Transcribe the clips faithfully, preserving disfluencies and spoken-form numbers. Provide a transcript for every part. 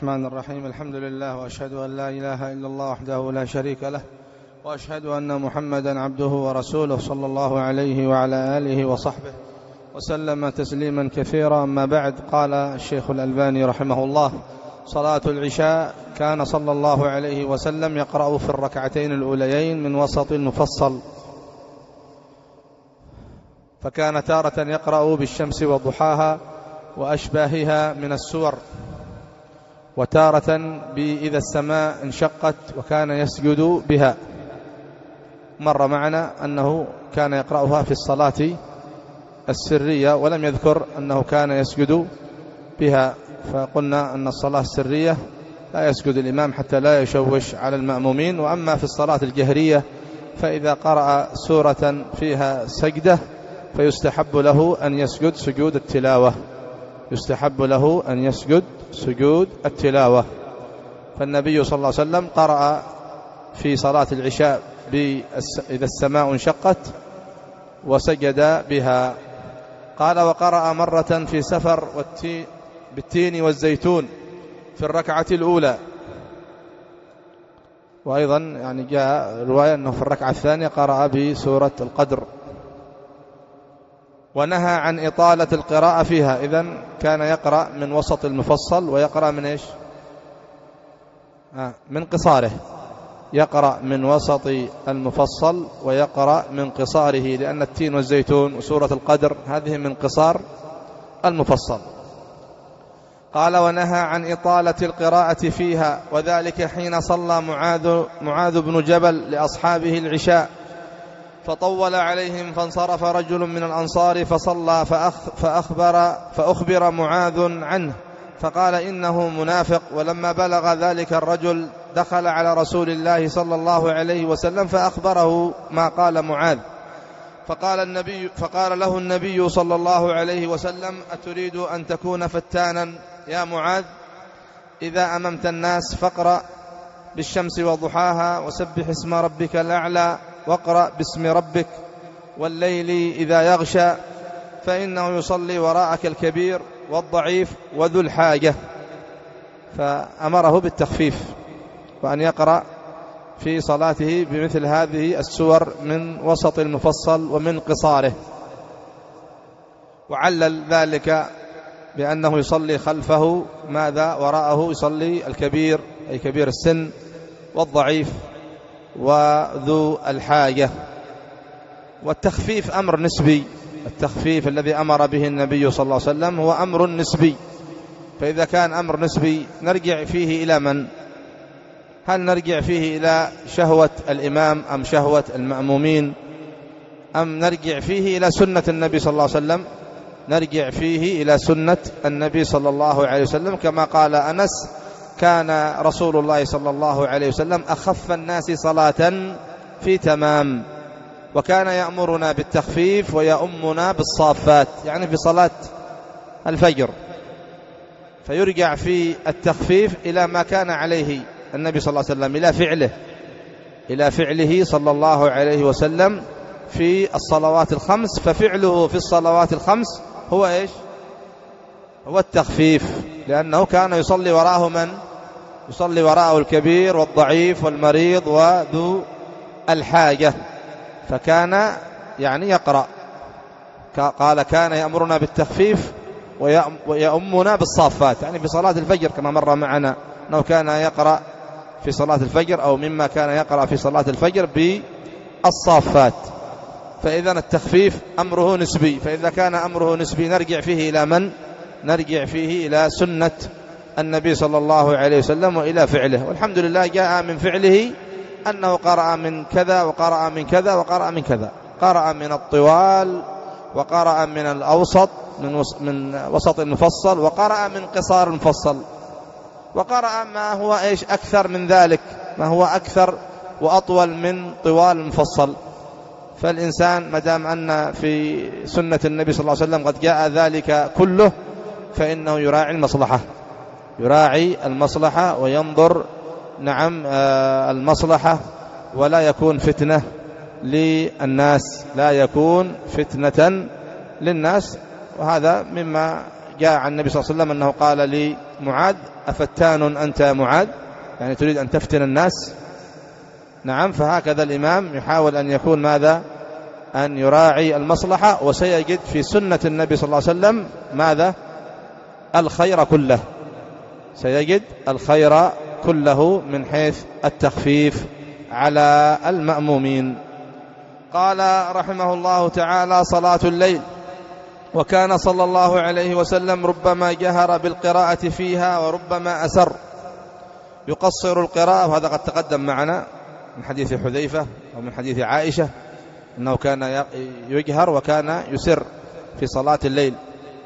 الرحمن الرحيم. الحمد لله، وأشهد أن لا إله إلا الله وحده لا شريك له، وأشهد أن محمدا عبده ورسوله صلى الله عليه وعلى آله وصحبه وسلم تسليما كثيرا. أما بعد، قال الشيخ الألباني رحمه الله: صلاة العشاء كان صلى الله عليه وسلم يقرأ في الركعتين الأوليين من وسط المفصل، فكان تارة يقرأ بالشمس وضحاها وأشباهها من السور، وتارة بإذا السماء انشقت وكان يسجد بها. مر معنا أنه كان يقرأها في الصلاة السرية، ولم يذكر أنه كان يسجد بها، فقلنا أن الصلاة السرية لا يسجد الإمام حتى لا يشوش على المأمومين. وأما في الصلاة الجهرية فإذا قرأ سورة فيها سجدة فيستحب له أن يسجد سجود التلاوة، يستحب له أن يسجد سجود التلاوة. فالنبي صلى الله عليه وسلم قرأ في صلاة العشاء إذا السماء انشقت وسجد بها. قال: وقرأ مرة في سفر بالتين والزيتون في الركعة الأولى. وأيضا يعني جاء رواية أنه في الركعة الثانية قرأ بسورة القدر. ونهى عن إطالة القراءة فيها، إذن كان يقرأ من وسط المفصل ويقرأ من إيش؟ آه من قصاره، يقرأ من وسط المفصل ويقرأ من قصاره، لأن التين والزيتون وسورة القدر هذه من قصار المفصل. قال: ونهى عن إطالة القراءة فيها، وذلك حين صلى معاذ, معاذ بن جبل لأصحابه العشاء فطول عليهم، فانصرف رجل من الأنصار فصلى فأخ فأخبر, فأخبر معاذ عنه فقال: إنه منافق. ولما بلغ ذلك الرجل دخل على رسول الله صلى الله عليه وسلم فأخبره ما قال معاذ، فقال, النبي فقال له النبي صلى الله عليه وسلم: أتريد أن تكون فتانا يا معاذ؟ إذا أممت الناس فاقرأ بالشمس وضحاها وسبح اسم ربك الأعلى واقرأ باسم ربك والليل إذا يغشى، فإنه يصلي وراءك الكبير والضعيف وذو الحاجة. فأمره بالتخفيف وأن يقرأ في صلاته بمثل هذه السور من وسط المفصل ومن قصاره، وعلل ذلك بأنه يصلي خلفه ماذا؟ وراءه يصلي الكبير أي كبير السن والضعيف وذو الحاجة. والتخفيف أمر نسبي، التخفيف الذي أمر به النبي صلى الله عليه وسلم هو أمر نسبي. فإذا كان أمر نسبي نرجع فيه إلى من؟ هل نرجع فيه إلى شهوة الإمام أم شهوة المأمومين، أم نرجع فيه إلى سنة النبي صلى الله عليه وسلم؟ نرجع فيه إلى سنة النبي صلى الله عليه وسلم، كما قال أنس: كان رسول الله صلى الله عليه وسلم أخف الناس صلاة في تمام، وكان يأمرنا بالتخفيف ويأمنا بالصافات، يعني في صلاة الفجر. فيرجع في التخفيف إلى ما كان عليه النبي صلى الله عليه وسلم، إلى فعله إلى فعله صلى الله عليه وسلم في الصلوات الخمس. ففعله في الصلوات الخمس هو إيش؟ هو التخفيف، لأنه كان يصلي وراءه من؟ يصلي وراءه الكبير والضعيف والمريض وذو الحاجة، فكان يعني يقرأ. قال: كان يأمرنا بالتخفيف ويأمنا بالصافات، يعني في صلاة الفجر كما مر معنا أنه كان يقرأ في صلاة الفجر، أو مما كان يقرأ في صلاة الفجر بالصافات. فإذا التخفيف أمره نسبي، فإذا كان أمره نسبي نرجع فيه إلى من؟ نرجع فيه إلى سنة النبي صلى الله عليه وسلم وإلى فعله. والحمد لله جاء من فعله أنه قرأ من كذا وقرأ من كذا وقرأ من كذا، قرأ من الطوال وقرأ من الأوسط من, من وسط المفصل، وقرأ من قصار المفصل، وقرأ ما هو إيش أكثر من ذلك، ما هو أكثر وأطول من طوال المفصل. فالإنسان مدام أن في سنة النبي صلى الله عليه وسلم قد جاء ذلك كله فإنه يراعي المصلحة، يراعي المصلحة وينظر نعم المصلحة، ولا يكون فتنة للناس، لا يكون فتنة للناس. وهذا مما جاء عن النبي صلى الله عليه وسلم أنه قال معاذ أفتان أنت يا معاذ، يعني تريد أن تفتن الناس. نعم، فهكذا الإمام يحاول أن يكون ماذا؟ أن يراعي المصلحة، وسيجد في سنة النبي صلى الله عليه وسلم ماذا؟ الخير كله، سيجد الخير كله من حيث التخفيف على المأمومين. قال رحمه الله تعالى: صلاة الليل. وكان صلى الله عليه وسلم ربما جهر بالقراءة فيها وربما أسر، يقصر القراءة، وهذا قد تقدم معنا من حديث حذيفة ومن حديث عائشة أنه كان يجهر وكان يسر في صلاة الليل.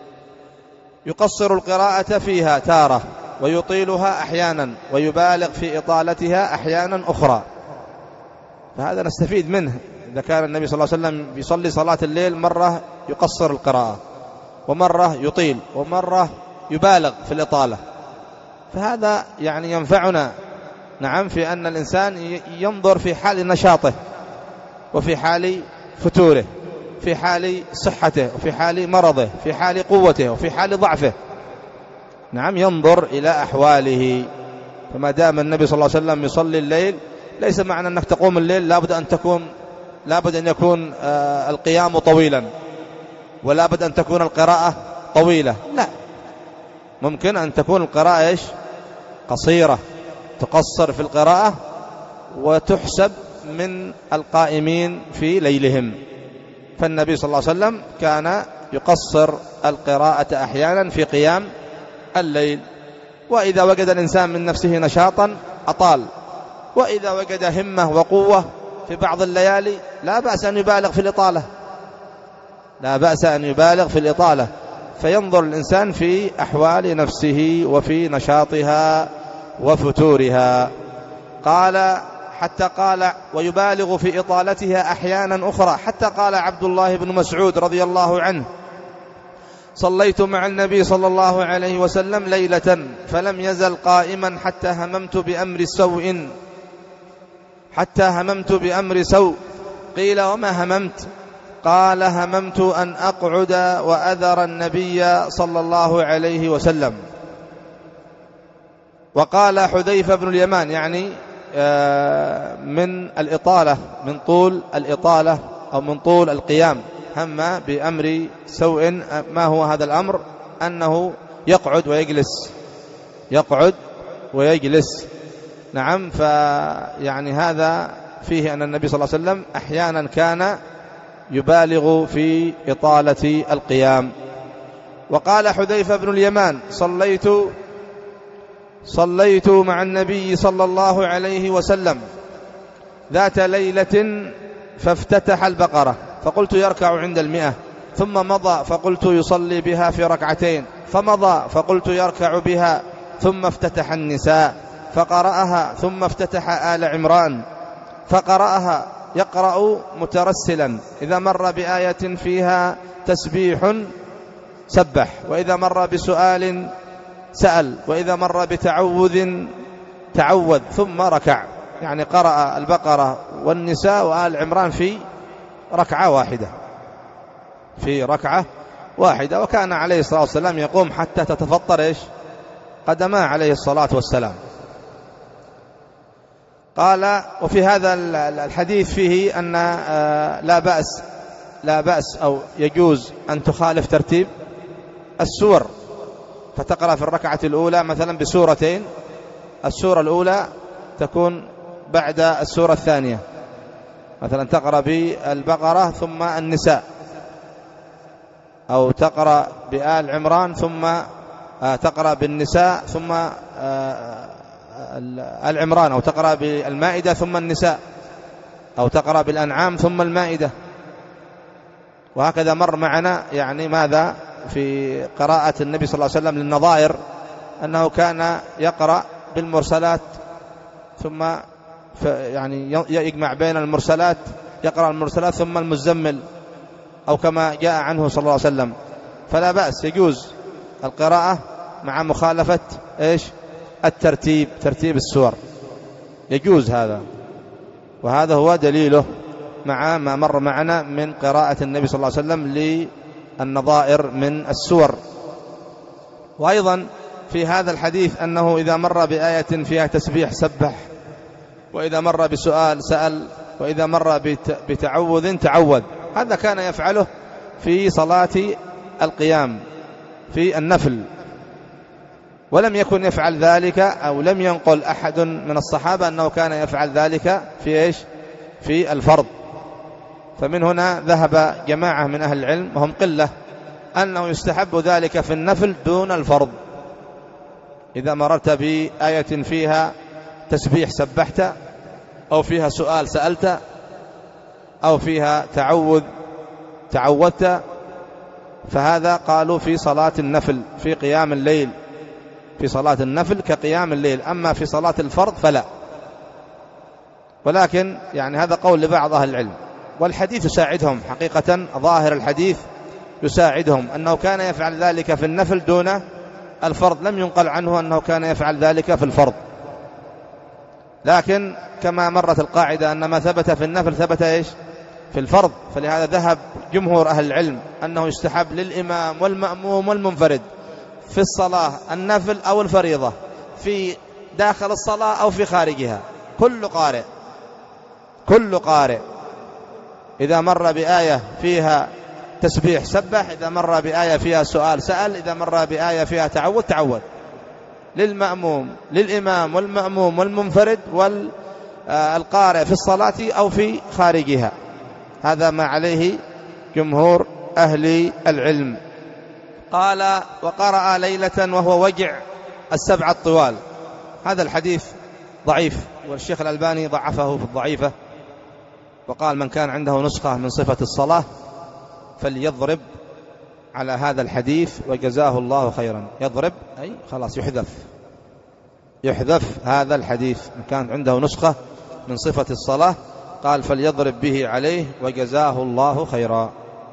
يقصر القراءة فيها تارة ويطيلها أحيانا ويبالغ في إطالتها أحيانا أخرى، فهذا نستفيد منه. إذا كان النبي صلى الله عليه وسلم يصلي صلاة الليل مرة يقصر القراءة، ومرة يطيل، ومرة يبالغ في الإطالة، فهذا يعني ينفعنا. نعم، في أن الإنسان ينظر في حال نشاطه وفي حال فتوره، في حال صحته وفي حال مرضه، في حال قوته وفي حال ضعفه. نعم، ينظر إلى أحواله. فما دام النبي صلى الله عليه وسلم يصلي الليل، ليس معنى أنك تقوم الليل لابد أن تكون لابد أن يكون آه القيام طويلا، ولا بد أن تكون القراءة طويلة، لا، ممكن أن تكون القراءة إيش؟ قصيرة، تقصر في القراءة وتحسب من القائمين في ليلهم. فالنبي صلى الله عليه وسلم كان يقصر القراءة أحيانا في قيام الليل، وإذا وجد الإنسان من نفسه نشاطا أطال، وإذا وجد همة وقوة في بعض الليالي لا بأس أن يبالغ في الإطالة، لا بأس أن يبالغ في الإطالة. فينظر الإنسان في أحوال نفسه وفي نشاطها وفتورها. قال حتى قال ويبالغ في إطالتها أحيانا أخرى، حتى قال عبد الله بن مسعود رضي الله عنه: صليت مع النبي صلى الله عليه وسلم ليلة فلم يزل قائما حتى هممت بأمر سوء حتى هممت بأمر سوء قيل: وما هممت؟ قال: هممت أن أقعد وأذر النبي صلى الله عليه وسلم. وقال حذيفة بن اليمان، يعني من الإطالة، من طول الإطالة أو من طول القيام، هم بأمر سوء. ما هو هذا الأمر؟ أنه يقعد ويجلس، يقعد ويجلس. نعم، فيعني هذا فيه أن النبي صلى الله عليه وسلم أحيانا كان يبالغ في إطالة القيام. وقال حذيفة بن اليمان: صليت صليت مع النبي صلى الله عليه وسلم ذات ليلة فافتتح البقرة فقلت يركع عند المئة، ثم مضى فقلت يصلي بها في ركعتين، فمضى فقلت يركع بها، ثم افتتح النساء فقرأها، ثم افتتح آل عمران فقرأها يقرأ مترسلا، إذا مر بآية فيها تسبيح سبح، وإذا مر بسؤال سأل، وإذا مر بتعوذ تعوذ، ثم ركع. يعني قرأ البقرة والنساء وآل عمران في ركعة واحدة، في ركعة واحدة. وكان عليه الصلاة والسلام يقوم حتى تتفطر إيش؟ قدما عليه الصلاة والسلام. قال: وفي هذا الحديث فيه أن لا بأس لا بأس أو يجوز أن تخالف ترتيب السور، فتقرأ في الركعة الأولى مثلا بسورتين، السورة الأولى تكون بعد السورة الثانية، مثلا تقرأ بالبقرة ثم النساء، أو تقرأ بآل عمران ثم تقرأ بالنساء ثم آل عمران، أو تقرأ بالمائدة ثم النساء، أو تقرأ بالأنعام ثم المائدة. وهكذا مر معنا يعني ماذا في قراءة النبي صلى الله عليه وسلم للنظائر، أنه كان يقرأ بالمرسلات ثم يعني يجمع بين المرسلات، يقرأ المرسلات ثم المزمل، أو كما جاء عنه صلى الله عليه وسلم. فلا بأس، يجوز القراءة مع مخالفة إيش؟ الترتيب، ترتيب السور يجوز هذا، وهذا هو دليله مع ما مر معنا من قراءة النبي صلى الله عليه وسلم للنظائر من السور. وأيضا في هذا الحديث أنه إذا مر بآية فيها تسبيح سبح، وإذا مر بسؤال سأل، وإذا مر بتعوذ تعوذ. هذا كان يفعله في صلاة القيام في النفل، ولم يكن يفعل ذلك أو لم ينقل أحد من الصحابة أنه كان يفعل ذلك في إيش؟ في الفرض. فمن هنا ذهب جماعة من أهل العلم وهم قلة أنه يستحب ذلك في النفل دون الفرض. إذا مررت بآية فيها تسبيح سبحت، أو فيها سؤال سألت، أو فيها تعوذ تعوذت، فهذا قالوا في صلاة النفل في قيام الليل، في صلاة النفل كقيام الليل. أما في صلاة الفرض فلا. ولكن يعني هذا قول لبعض أهل العلم، والحديث يساعدهم حقيقة. ظاهر الحديث يساعدهم أنه كان يفعل ذلك في النفل دون الفرض، لم ينقل عنه أنه كان يفعل ذلك في الفرض. لكن كما مرت القاعدة أن ما ثبت في النفل ثبت إيش؟ في الفرض. فلهذا ذهب جمهور أهل العلم أنه يستحب للإمام والمأموم والمنفرد في الصلاة النفل أو الفريضة، في داخل الصلاة أو في خارجها. كل قارئ كل قارئ إذا مر بآية فيها تسبيح سبح، إذا مر بآية فيها سؤال سأل، إذا مر بآية فيها تعوذ تعوذ، للمأموم للإمام والمأموم والمنفرد والقارئ في الصلاة أو في خارجها. هذا ما عليه جمهور أهل العلم. قال وقرأ ليلة وهو وجع السبع الطوال. هذا الحديث ضعيف، والشيخ الألباني ضعفه في الضعيفة، وقال من كان عنده نسخة من صفة الصلاة فليضرب على هذا الحديث وجزاه الله خيرا. يضرب أي خلاص يحذف يحذف هذا الحديث. من كان عنده نسخة من صفة الصلاة قال فليضرب به عليه وجزاه الله خيرا.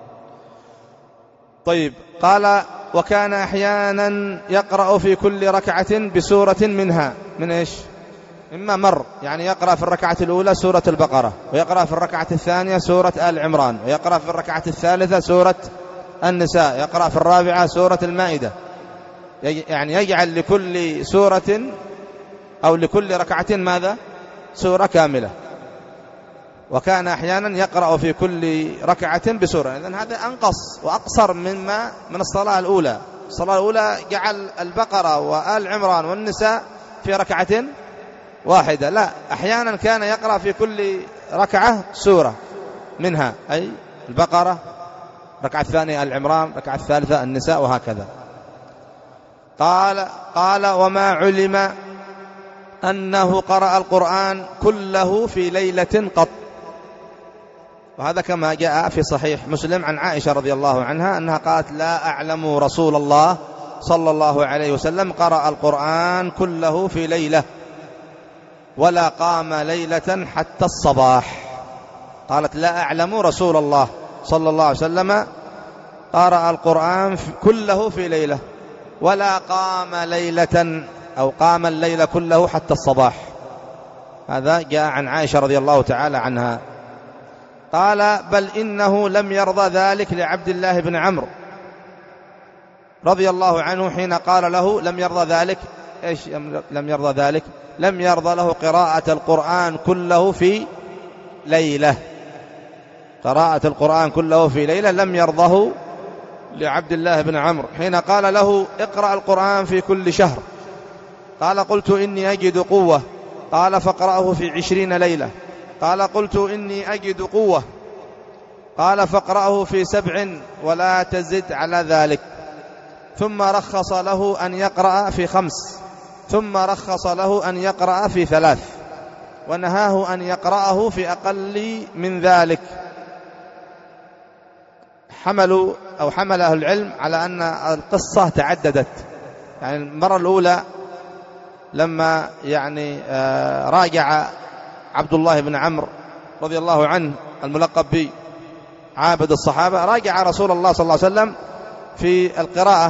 طيب، قال وكان أحيانا يقرأ في كل ركعة بسورة منها. من إيش؟ إما مر، يعني يقرأ في الركعة الأولى سورة البقرة، ويقرأ في الركعة الثانية سورة آل عمران، ويقرأ في الركعة الثالثة سورة النساء، يقرأ في الرابعة سورة المائدة. يعني يجعل لكل سورة أو لكل ركعة ماذا؟ سورة كاملة. وكان أحيانا يقرأ في كل ركعة بسورة. إذن هذا أنقص وأقصر مما من الصلاة الأولى. الصلاة الأولى جعل البقرة وآل عمران والنساء في ركعة واحدة، لا، أحيانا كان يقرأ في كل ركعة سورة منها، أي البقرة، ركعة الثانية آل عمران، ركعة الثالثة النساء، وهكذا. قال قال وما علم أنه قرأ القرآن كله في ليلة قط. وهذا كما جاء في صحيح مسلم عن عائشة رضي الله عنها أنها قالت لا أعلم رسول الله صلى الله عليه وسلم قرأ القرآن كله في ليلة ولا قام ليلة حتى الصباح. قالت لا أعلم رسول الله صلى الله عليه وسلم قرأ القرآن كله في ليلة ولا قام ليلة أو قام الليل كله حتى الصباح. هذا جاء عن عائشة رضي الله تعالى عنها. قال بل إنه لم يرضى ذلك لعبد الله بن عمرو رضي الله عنه حين قال له لم يرضى ذلك. إيش لم يرضى ذلك؟ لم يرضى له قراءة القرآن كله في ليلة. قراءة القرآن كله في ليلة لم يرضه لعبد الله بن عمرو حين قال له اقرأ القرآن في كل شهر. قال قلت إني أجد قوة. قال فاقرأه في عشرين ليلة. قال قلت إني أجد قوة. قال فاقرأه في سبع ولا تزد على ذلك. ثم رخص له أن يقرأ في خمس، ثم رخص له أن يقرأ في ثلاث، ونهاه أن يقرأه في أقل من ذلك. حملوا أو حمل أهل العلم على أن القصة تعددت. يعني المرة الأولى لما يعني راجع عبد الله بن عمرو رضي الله عنه الملقب به عابد الصحابة، راجع رسول الله صلى الله عليه وسلم في القراءة،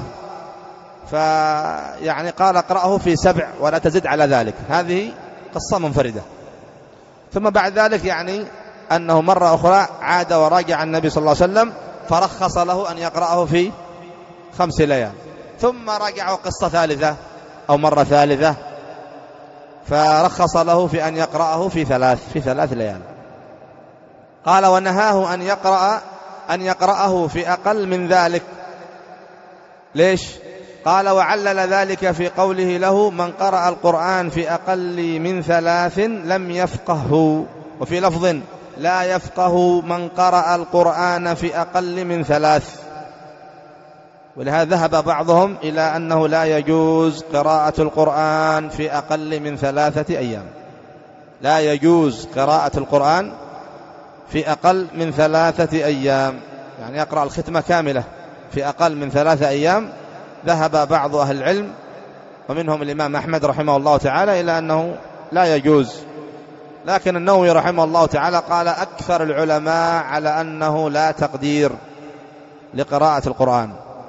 فيعني قال اقرأه في سبع ولا تزد على ذلك. هذه قصة منفردة. ثم بعد ذلك يعني أنه مرة أخرى عاد وراجع النبي صلى الله عليه وسلم فرخص له أن يقرأه في خمس ليال. ثم رجعوا قصة ثالثة أو مرة ثالثة، فرخص له في أن يقرأه في ثلاث في ثلاث ليال. قال ونهاه أن يقرأ أن يقرأه في أقل من ذلك. ليش؟ قال وعلل ذلك في قوله له من قرأ القرآن في أقل من ثلاث لم يفقهه، وفي لفظ لا يفقه من قرأ القرآن في أقل من ثلاث. ولهذا ذهب بعضهم إلى أنه لا يجوز قراءة القرآن في أقل من ثلاثة أيام، لا يجوز قراءة القرآن في أقل من ثلاثة أيام، يعني يقرأ الختمة كاملة في أقل من ثلاثة أيام. ذهب بعض أهل العلم ومنهم الإمام أحمد رحمه الله تعالى إلى أنه لا يجوز، لكن النووي رحمه الله تعالى قال أكثر العلماء على أنه لا تقدير لقراءة القرآن،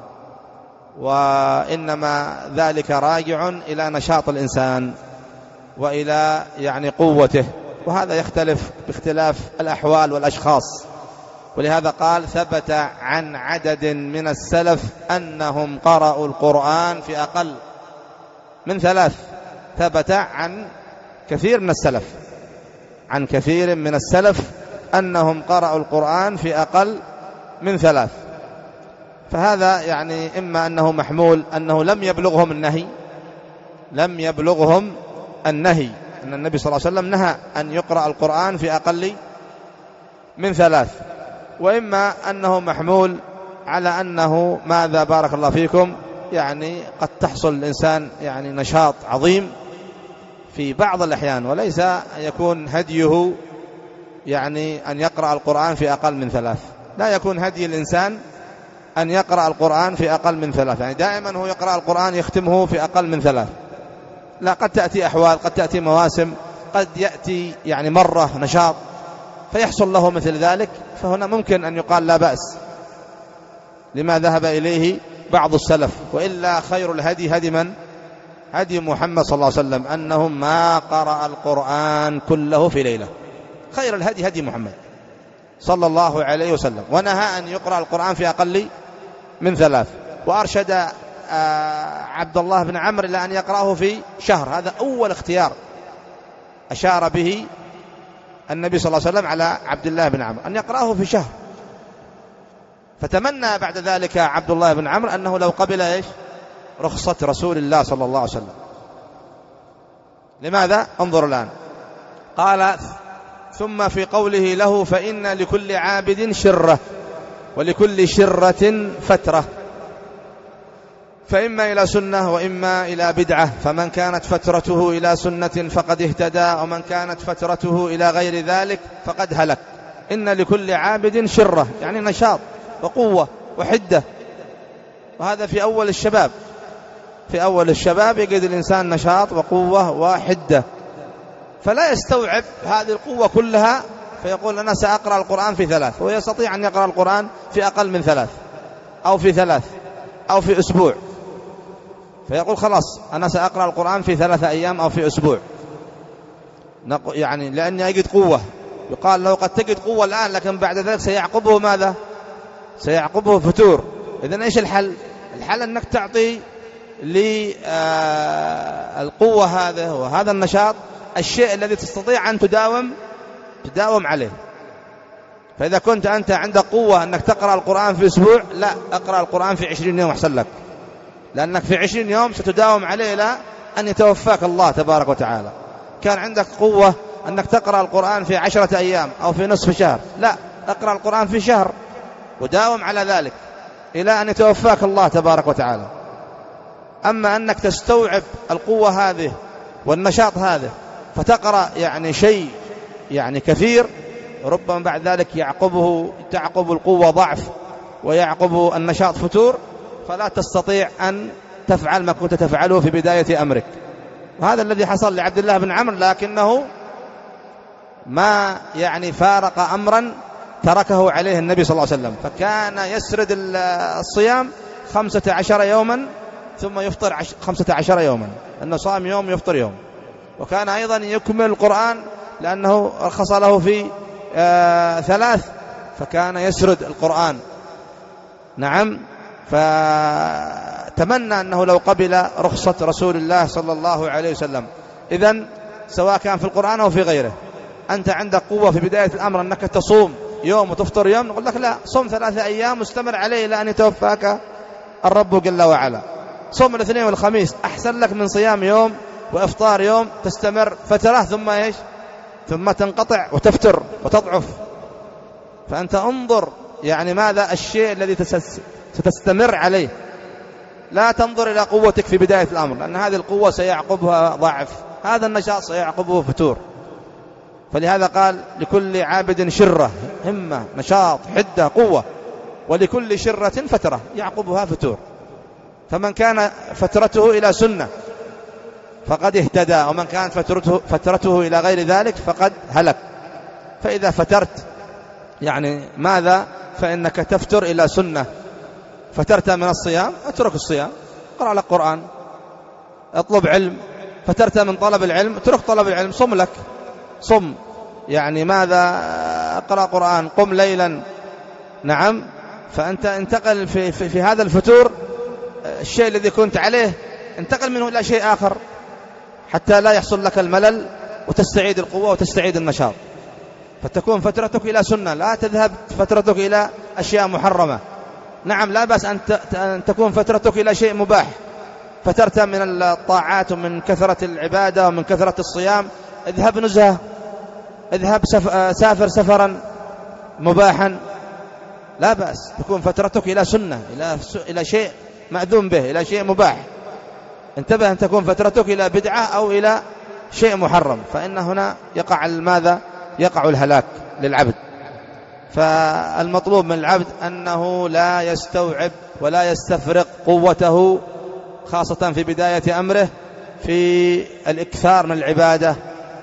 وإنما ذلك راجع إلى نشاط الإنسان وإلى يعني قوته، وهذا يختلف باختلاف الأحوال والأشخاص. ولهذا قال ثبت عن عدد من السلف أنهم قرأوا القرآن في أقل من ثلاث، ثبت عن كثير من السلف عن كثير من السلف أنهم قرأوا القرآن في أقل من ثلاث. فهذا يعني إما أنه محمول أنه لم يبلغهم النهي لم يبلغهم النهي أن النبي صلى الله عليه وسلم نهى أن يقرأ القرآن في أقل من ثلاث، وإما أنه محمول على أنه ماذا بارك الله فيكم يعني قد تحصل الإنسان يعني نشاط عظيم في بعض الأحيان، وليس يكون هديه يعني أن يقرأ القرآن في أقل من ثلاث. لا يكون هدي الإنسان أن يقرأ القرآن في أقل من ثلاث، يعني دائما هو يقرأ القرآن يختمه في أقل من ثلاث. لا، قد تأتي أحوال، قد تأتي مواسم، قد يأتي يعني مرة نشاط فيحصل له مثل ذلك، فهنا ممكن أن يقال لا بأس لما ذهب إليه بعض السلف. وإلا خير الهدي هدي من؟ هدي محمد صلى الله عليه وسلم، أنه ما قرأ القرآن كله في ليلة. خير الهدي هدي محمد صلى الله عليه وسلم، ونهى أن يقرأ القرآن في أقل من ثلاث. وأرشد عبد الله بن عمرو إلى أن يقرأه في شهر، هذا أول اختيار أشار به النبي صلى الله عليه وسلم على عبد الله بن عمرو أن يقرأه في شهر. فتمنى بعد ذلك عبد الله بن عمرو أنه لو قبل إيش رخصة رسول الله صلى الله عليه وسلم. لماذا؟ انظر الآن. قال ثم في قوله له فإن لكل عابد شرة ولكل شرة فترة، فإما إلى سنة وإما إلى بدعة، فمن كانت فترته إلى سنة فقد اهتدى، ومن كانت فترته إلى غير ذلك فقد هلك. إن لكل عابد شرة يعني نشاط وقوة وحدة، وهذا في أول الشباب في أول الشباب يجد الإنسان نشاط وقوة وحدة، فلا يستوعب هذه القوة كلها فيقول أنا سأقرأ القرآن في ثلاث، ويستطيع أن يقرأ القرآن في أقل من ثلاث أو في ثلاث أو في أسبوع، فيقول خلاص أنا سأقرأ القرآن في ثلاثة أيام أو في أسبوع، يعني لأني يجد قوة. يقال له قد تجد قوة الآن لكن بعد ذلك سيعقبه ماذا؟ سيعقبه فتور. إذن إيش الحل؟ الحل أنك تعطي للقوة هذا وهذا النشاط الشيء الذي تستطيع أن تداوم تداوم عليه. فإذا كنت أنت عندك قوة أنك تقرأ القرآن في أسبوع، لا، أقرأ القرآن في عشرين يوم أحسن لك، لأنك في عشرين يوم ستداوم عليه إلى أن يتوفاك الله تبارك وتعالى. كان عندك قوة أنك تقرأ القرآن في عشرة أيام أو في نصف شهر، لا، أقرأ القرآن في شهر وداوم على ذلك إلى أن يتوفاك الله تبارك وتعالى. أما أنك تستوعب القوة هذه والنشاط هذا فتقرأ يعني شيء يعني كثير، ربما بعد ذلك يعقبه تعقب القوة ضعف ويعقب النشاط فتور، فلا تستطيع أن تفعل ما كنت تفعله في بداية أمرك. وهذا الذي حصل لعبد الله بن عمرو، لكنه ما يعني فارق أمرا تركه عليه النبي صلى الله عليه وسلم، فكان يسرد الصيام خمسة عشر يوما ثم يفطر عش... خمسة عشر يوما، أنه صام يوم يفطر يوم. وكان أيضا يكمل القرآن لأنه رخص له في آه ثلاث، فكان يسرد القرآن. نعم. فتمنى أنه لو قبل رخصة رسول الله صلى الله عليه وسلم. إذن سواء كان في القرآن أو في غيره، أنت عندك قوة في بداية الأمر أنك تصوم يوم وتفطر يوم، نقول لك لا، صوم ثلاثة أيام واستمر عليه إلى أن يتوفاك الرب جل وعلا. صوم الاثنين والخميس أحسن لك من صيام يوم وإفطار يوم، تستمر فترة ثم إيش ثم تنقطع وتفتر وتضعف. فأنت انظر يعني ماذا الشيء الذي ستستمر عليه، لا تنظر إلى قوتك في بداية الأمر، لأن هذه القوة سيعقبها ضعف، هذا النشاط سيعقبه فتور. فلهذا قال لكل عابد شرة، همة، نشاط، حدة، قوة، ولكل شرة فترة يعقبها فتور. فمن كان فترته إلى سنة فقد اهتدى، ومن كانت فترته, فترته إلى غير ذلك فقد هلك. فإذا فترت يعني ماذا؟ فإنك تفتر إلى سنة. فترت من الصيام اترك الصيام، اقرأ لك قرآن، اطلب علم. فترت من طلب العلم اترك طلب العلم، صم لك، صم يعني ماذا؟ اقرأ قرآن، قم ليلا. نعم. فأنت انتقل في, في, في هذا الفتور، الشيء الذي كنت عليه انتقل منه إلى شيء آخر حتى لا يحصل لك الملل وتستعيد القوة وتستعيد النشاط. فتكون فترتك إلى سنة، لا تذهب فترتك إلى أشياء محرمة. نعم لا بأس أن تكون فترتك إلى شيء مباح، فترت من الطاعات ومن كثرة العبادة ومن كثرة الصيام، اذهب نزهة، اذهب سافر سفرا مباحا، لا بأس. تكون فترتك إلى سنة، إلى إلى شيء مأذون به، إلى شيء مباح. انتبه أن تكون فترتك إلى بدعة أو إلى شيء محرم، فإن هنا يقع ماذا؟ يقع الهلاك للعبد. فالمطلوب من العبد أنه لا يستوعب ولا يستفرق قوته، خاصة في بداية أمره، في الإكثار من العبادة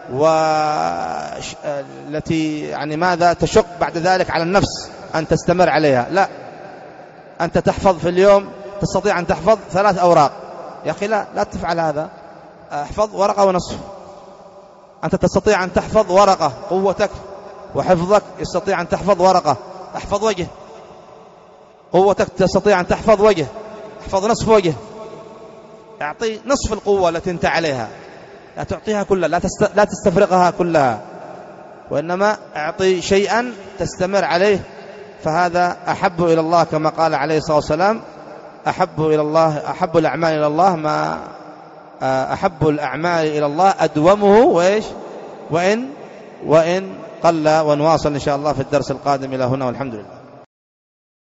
والتي يعني ماذا تشق بعد ذلك على النفس أن تستمر عليها. لا، أنت تحفظ في اليوم، تستطيع أن تحفظ ثلاث أوراق، يا أخي لا لا تفعل هذا، احفظ ورقة ونصف. أنت تستطيع أن تحفظ ورقة، قوتك وحفظك يستطيع أن تحفظ ورقة، احفظ وجه. قوتك تستطيع أن تحفظ وجه، احفظ نصف وجه. اعطي نصف القوة التي انت عليها، لا تعطيها كلها، لا, تست... لا تستفرغها كلها، وإنما اعطي شيئا تستمر عليه. فهذا أحب إلى الله، كما قال عليه الصلاة والسلام: أحب إلى الله أحب الأعمال إلى الله ما أحب الأعمال إلى الله أدومه وإيش وإن وإن قل. ونواصل إن شاء الله في الدرس القادم. إلى هنا والحمد لله.